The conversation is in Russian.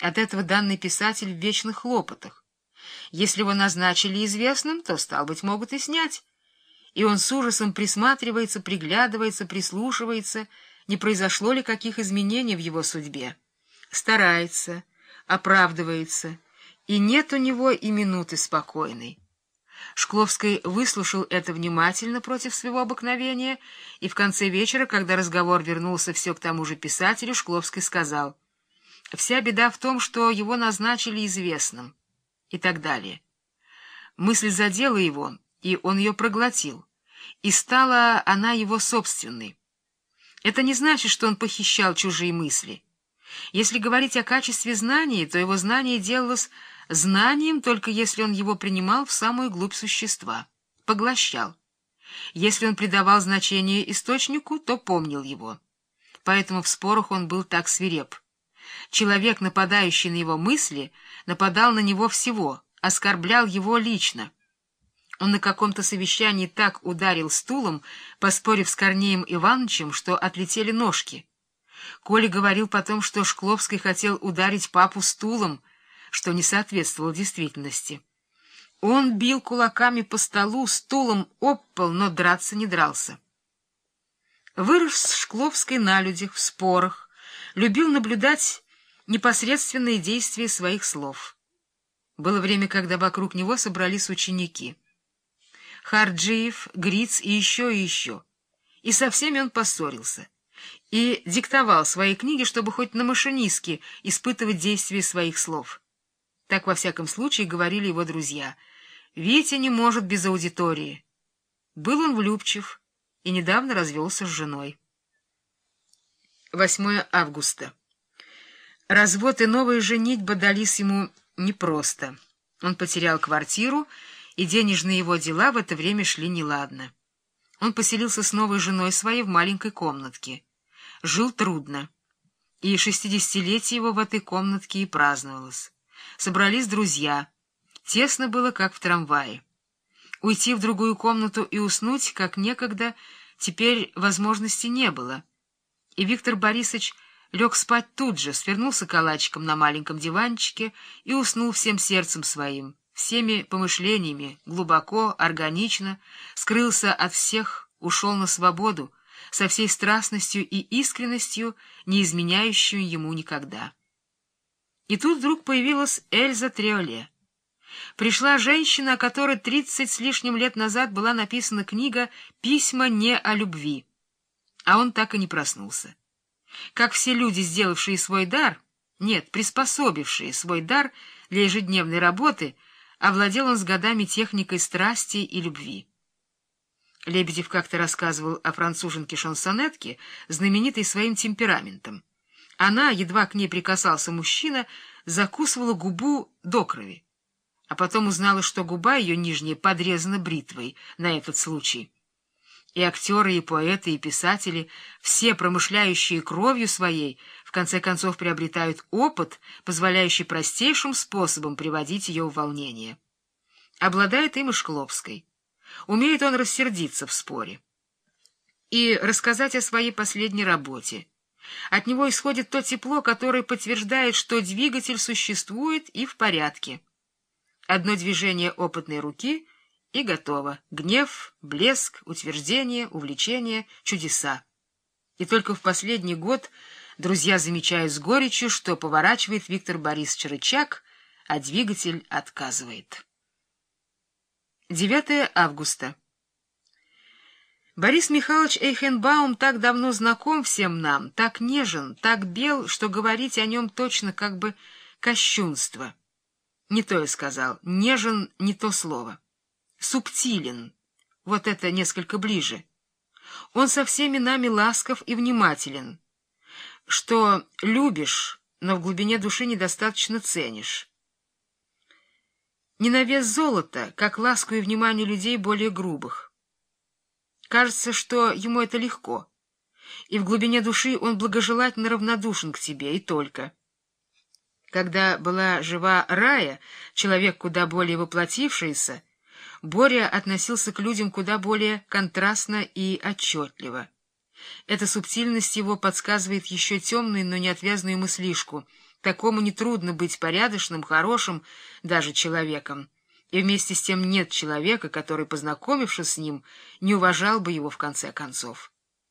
От этого данный писатель в вечных хлопотах. Если его назначили известным, то, стало быть, могут и снять. И он с ужасом присматривается, приглядывается, прислушивается, не произошло ли каких изменений в его судьбе. Старается, оправдывается, и нет у него и минуты спокойной. Шкловский выслушал это внимательно против своего обыкновения, и в конце вечера, когда разговор вернулся все к тому же писателю, Шкловский сказал: «Вся беда в том, что его назначили известным», и так далее. Мысль задела его, и он ее проглотил, и стала она его собственной. Это не значит, что он похищал чужие мысли. Если говорить о качестве знаний, то его знание делалось знанием, только если он его принимал в самую глубь существа, поглощал. Если он придавал значение источнику, то помнил его. Поэтому в спорах он был так свиреп. Человек, нападающий на его мысли, нападал на него всего, оскорблял его лично. Он на каком-то совещании так ударил стулом, поспорив с Корнеем Ивановичем, что отлетели ножки. Коля говорил потом, что Шкловский хотел ударить папу стулом, что не соответствовало действительности. Он бил кулаками по столу, стулом об пол, но драться не дрался. Вырос Шкловский на людях, в спорах, любил наблюдать непосредственные действия своих слов. Было время, когда вокруг него собрались ученики. Харджиев, Гриц и еще. И со всеми он поссорился. И диктовал свои книги, чтобы хоть на машинистке испытывать действие своих слов. Так, во всяком случае, говорили его друзья. «Витя не может без аудитории». Был он влюбчив и недавно развелся с женой. 8 августа. Развод и новая женитьба дались ему непросто. Он потерял квартиру, и денежные его дела в это время шли неладно. Он поселился с новой женой своей в маленькой комнатке. Жил трудно, и 60-летие его в этой комнатке и праздновалось. Собрались друзья. Тесно было, как в трамвае. Уйти в другую комнату и уснуть, как некогда, теперь возможности не было. И Виктор Борисович лег спать тут же, свернулся калачиком на маленьком диванчике и уснул всем сердцем своим, всеми помышлениями, глубоко, органично, скрылся от всех, ушел на свободу, со всей страстностью и искренностью, не изменяющую ему никогда. И тут вдруг появилась Эльза Триоле. Пришла женщина, о которой 30 с лишним лет назад была написана книга «Письма не о любви». А он так и не проснулся. Как все люди, сделавшие свой дар, нет, приспособившие свой дар для ежедневной работы, овладел он с годами техникой страсти и любви. Лебедев как-то рассказывал о француженке-шансонетке, знаменитой своим темпераментом. Она, едва к ней прикасался мужчина, закусывала губу до крови. А потом узнала, что губа ее нижняя подрезана бритвой на этот случай. И актеры, и поэты, и писатели, все промышляющие кровью своей, в конце концов приобретают опыт, позволяющий простейшим способом приводить ее в волнение. Обладает им и Шкловской. Умеет он рассердиться в споре и рассказать о своей последней работе. От него исходит то тепло, которое подтверждает, что двигатель существует и в порядке. Одно движение опытной руки — и готово. Гнев, блеск, утверждение, увлечение, чудеса. И только в последний год друзья замечают с горечью, что поворачивает Виктор Борисович рычаг, а двигатель отказывает. 9 августа. Борис Михайлович Эйхенбаум так давно знаком всем нам, так нежен, так бел, что говорить о нем точно как бы кощунство. Не то я сказал, нежен — не то слово. Субтилен, вот это несколько ближе. Он со всеми нами ласков и внимателен, что любишь, но в глубине души недостаточно ценишь. Не на вес золота, как ласку и внимание людей более грубых. Кажется, что ему это легко, и в глубине души он благожелательно равнодушен к тебе, и только. Когда была жива Рая, человек куда более воплотившийся, Боря относился к людям куда более контрастно и отчетливо. Эта субтильность его подсказывает еще темную, но неотвязную мыслишку, Такому нетрудно быть порядочным, хорошим, даже человеком. И вместе с тем нет человека, который, познакомившись с ним, не уважал бы его в конце концов.